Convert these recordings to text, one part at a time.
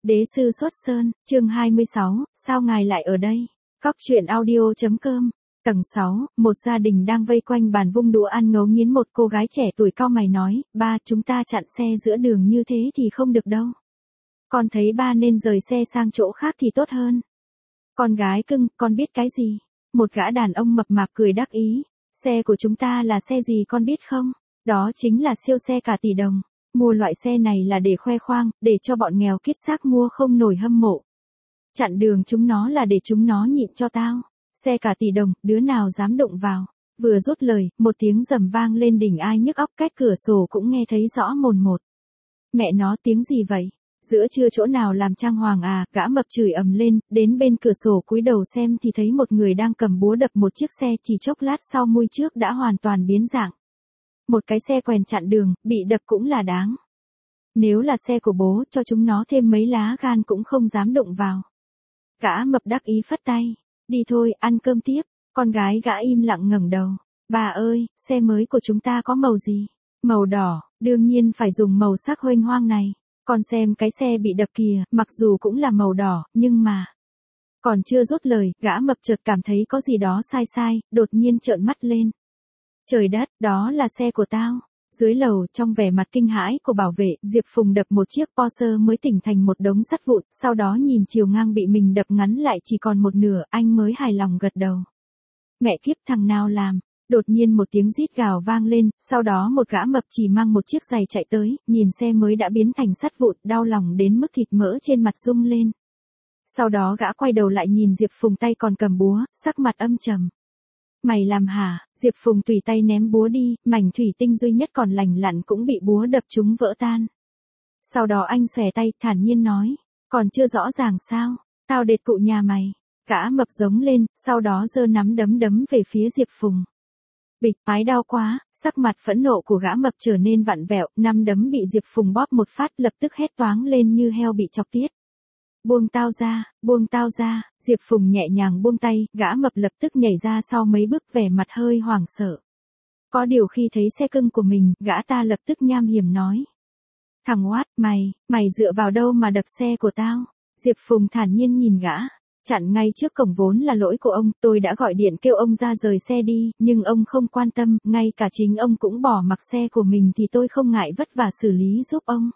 Đế sư xuất sơn, chương 26, sao ngài lại ở đây? Cóc truyện audio.com. Tầng 6, một gia đình đang vây quanh bàn vung đũa ăn ngấu nghiến. Một cô gái trẻ tuổi cau mày nói, ba, chúng ta chặn xe giữa đường như thế thì không được đâu. Con thấy ba nên rời xe sang chỗ khác thì tốt hơn. Con gái cưng, con biết cái gì? Một gã đàn ông mập mạp cười đắc ý. Xe của chúng ta là xe gì con biết không? Đó chính là siêu xe cả tỷ đồng. Mua loại xe này là để khoe khoang, để cho bọn nghèo kiết xác mua không nổi hâm mộ. Chặn đường chúng nó là để chúng nó nhịn cho tao. Xe cả tỷ đồng, đứa nào dám đụng vào. Vừa dứt lời, một tiếng rầm vang lên đỉnh ai nhức óc, cách cửa sổ cũng nghe thấy rõ mồn một. Mẹ nó, tiếng gì vậy? Giữa trưa chỗ nào làm trang hoàng à? Gã mập chửi ầm lên, đến bên cửa sổ cúi đầu xem thì thấy một người đang cầm búa đập một chiếc xe, chỉ chốc lát sau mui trước đã hoàn toàn biến dạng. Một cái xe quèn chặn đường, bị đập cũng là đáng. Nếu là xe của bố, cho chúng nó thêm mấy lá gan cũng không dám đụng vào. Gã mập đắc ý phất tay. Đi thôi, ăn cơm tiếp. Con gái gã im lặng ngẩng đầu. Bà ơi, xe mới của chúng ta có màu gì? Màu đỏ, đương nhiên phải dùng màu sắc huênh hoang này. Con xem cái xe bị đập kìa, mặc dù cũng là màu đỏ, nhưng mà... Còn chưa dứt lời, gã mập chợt cảm thấy có gì đó sai sai, đột nhiên trợn mắt lên. Trời đất, đó là xe của tao. Dưới lầu, trong vẻ mặt kinh hãi của bảo vệ, Diệp Phùng đập một chiếc Porsche mới tỉnh thành một đống sắt vụn, sau đó nhìn chiều ngang bị mình đập ngắn lại chỉ còn một nửa, anh mới hài lòng gật đầu. Mẹ kiếp, thằng nào làm? Đột nhiên một tiếng rít gào vang lên, sau đó một gã mập chỉ mang một chiếc giày chạy tới, nhìn xe mới đã biến thành sắt vụn, đau lòng đến mức thịt mỡ trên mặt rung lên. Sau đó gã quay đầu lại nhìn Diệp Phùng tay còn cầm búa, sắc mặt âm trầm. Mày làm hả? Diệp Phùng tùy tay ném búa đi, mảnh thủy tinh duy nhất còn lành lặn cũng bị búa đập trúng vỡ tan. Sau đó anh xòe tay, thản nhiên nói, còn chưa rõ ràng sao? Tao đệt cụ nhà mày. Gã mập giống lên, sau đó giơ nắm đấm đấm về phía Diệp Phùng. Bịch, ái đau quá, sắc mặt phẫn nộ của gã mập trở nên vặn vẹo, nắm đấm bị Diệp Phùng bóp một phát, lập tức hét toáng lên như heo bị chọc tiết. Buông tao ra, Diệp Phùng nhẹ nhàng buông tay, gã mập lập tức nhảy ra sau mấy bước, vẻ mặt hơi hoảng sợ. Có điều khi thấy xe cưng của mình, gã ta lập tức nham hiểm nói. Thằng oát, mày dựa vào đâu mà đập xe của tao? Diệp Phùng thản nhiên nhìn gã. Chặn ngay trước cổng vốn là lỗi của ông, tôi đã gọi điện kêu ông ra rời xe đi, nhưng ông không quan tâm, ngay cả chính ông cũng bỏ mặc xe của mình thì tôi không ngại vất vả xử lý giúp ông.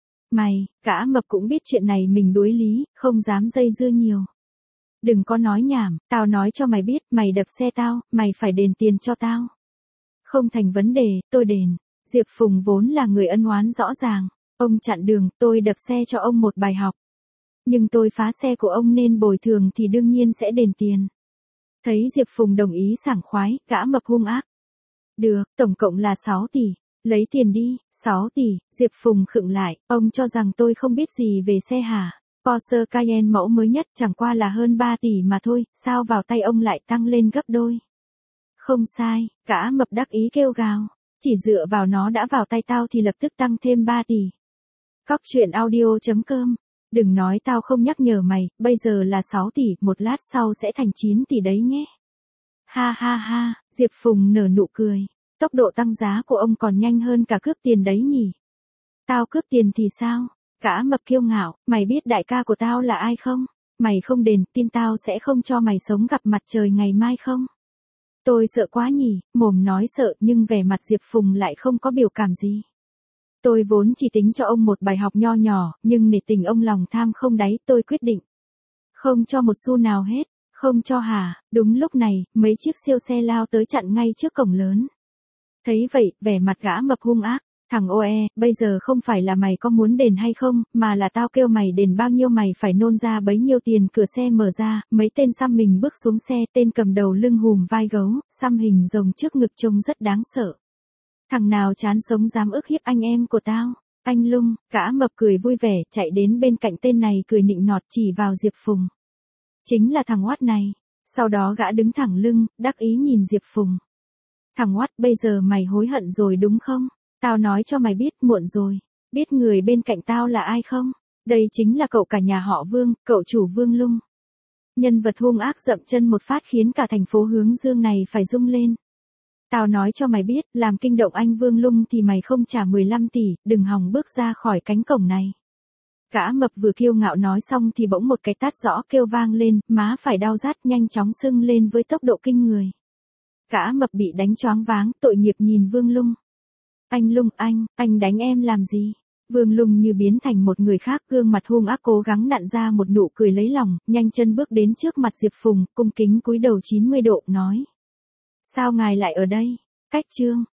Gã mập cũng biết chuyện này mình đuối lý, không dám dây dưa nhiều. Đừng có nói nhảm, tao nói cho mày biết, mày đập xe tao, mày phải đền tiền cho tao. Không thành vấn đề, tôi đền. Diệp Phùng vốn là người ân oán rõ ràng. Ông chặn đường, tôi đập xe cho ông một bài học. Nhưng tôi phá xe của ông nên bồi thường thì đương nhiên sẽ đền tiền. Thấy Diệp Phùng đồng ý sảng khoái, gã mập hung ác. Được, tổng cộng là 6 tỷ. Lấy tiền đi. 6 tỷ, Diệp Phùng khựng lại, ông cho rằng tôi không biết gì về xe hả? Porsche Cayenne mẫu mới nhất chẳng qua là hơn 3 tỷ mà thôi, sao vào tay ông lại tăng lên gấp đôi? Không sai, gã mập đắc ý kêu gào, chỉ dựa vào nó đã vào tay tao thì lập tức tăng thêm 3 tỷ. Cóc truyện audio.com. Đừng nói tao không nhắc nhở mày, bây giờ là 6 tỷ, một lát sau sẽ thành 9 tỷ đấy nhé. Ha ha ha, Diệp Phùng nở nụ cười. Tốc độ tăng giá của ông còn nhanh hơn cả cướp tiền đấy nhỉ? Tao cướp tiền thì sao? Gã mập kiêu ngạo, mày biết đại ca của tao là ai không? Mày không đền, tin tao sẽ không cho mày sống gặp mặt trời ngày mai không? Tôi sợ quá nhỉ, mồm nói sợ nhưng vẻ mặt Diệp Phùng lại không có biểu cảm gì. Tôi vốn chỉ tính cho ông một bài học nho nhỏ, nhưng nể tình ông lòng tham không đáy, tôi quyết định. Không cho một xu nào hết, không cho hả? Đúng lúc này, mấy chiếc siêu xe lao tới chặn ngay trước cổng lớn. Thấy vậy, vẻ mặt gã mập hung ác, thằng oe, bây giờ không phải là mày có muốn đền hay không, mà là tao kêu mày đền bao nhiêu mày phải nôn ra bấy nhiêu tiền. Cửa xe mở ra, mấy tên xăm mình bước xuống xe, tên cầm đầu lưng hùm vai gấu, xăm hình rồng trước ngực trông rất đáng sợ. Thằng nào chán sống dám ức hiếp anh em của tao? Anh Lung, gã mập cười vui vẻ, chạy đến bên cạnh tên này cười nịnh nọt chỉ vào Diệp Phùng. Chính là thằng oát này. Sau đó gã đứng thẳng lưng, đắc ý nhìn Diệp Phùng. Thằng oát, bây giờ mày hối hận rồi đúng không? Tao nói cho mày biết, muộn rồi. Biết người bên cạnh tao là ai không? Đây chính là cậu cả nhà họ Vương, cậu chủ Vương Lung. Nhân vật hung ác dậm chân một phát khiến cả thành phố Hướng Dương này phải rung lên. Tao nói cho mày biết, làm kinh động anh Vương Lung thì mày không trả 15 tỷ, đừng hòng bước ra khỏi cánh cổng này. Gã mập vừa kiêu ngạo nói xong thì bỗng một cái tát rõ kêu vang lên, má phải đau rát nhanh chóng sưng lên với tốc độ kinh người. Gã mập bị đánh choáng váng, tội nghiệp nhìn Vương Lung. Anh Lung, anh đánh em làm gì? Vương Lung như biến thành một người khác, gương mặt hung ác cố gắng nặn ra một nụ cười lấy lòng, nhanh chân bước đến trước mặt Diệp Phùng, cung kính cúi đầu 90 độ, nói. Sao ngài lại ở đây? Cách Trương,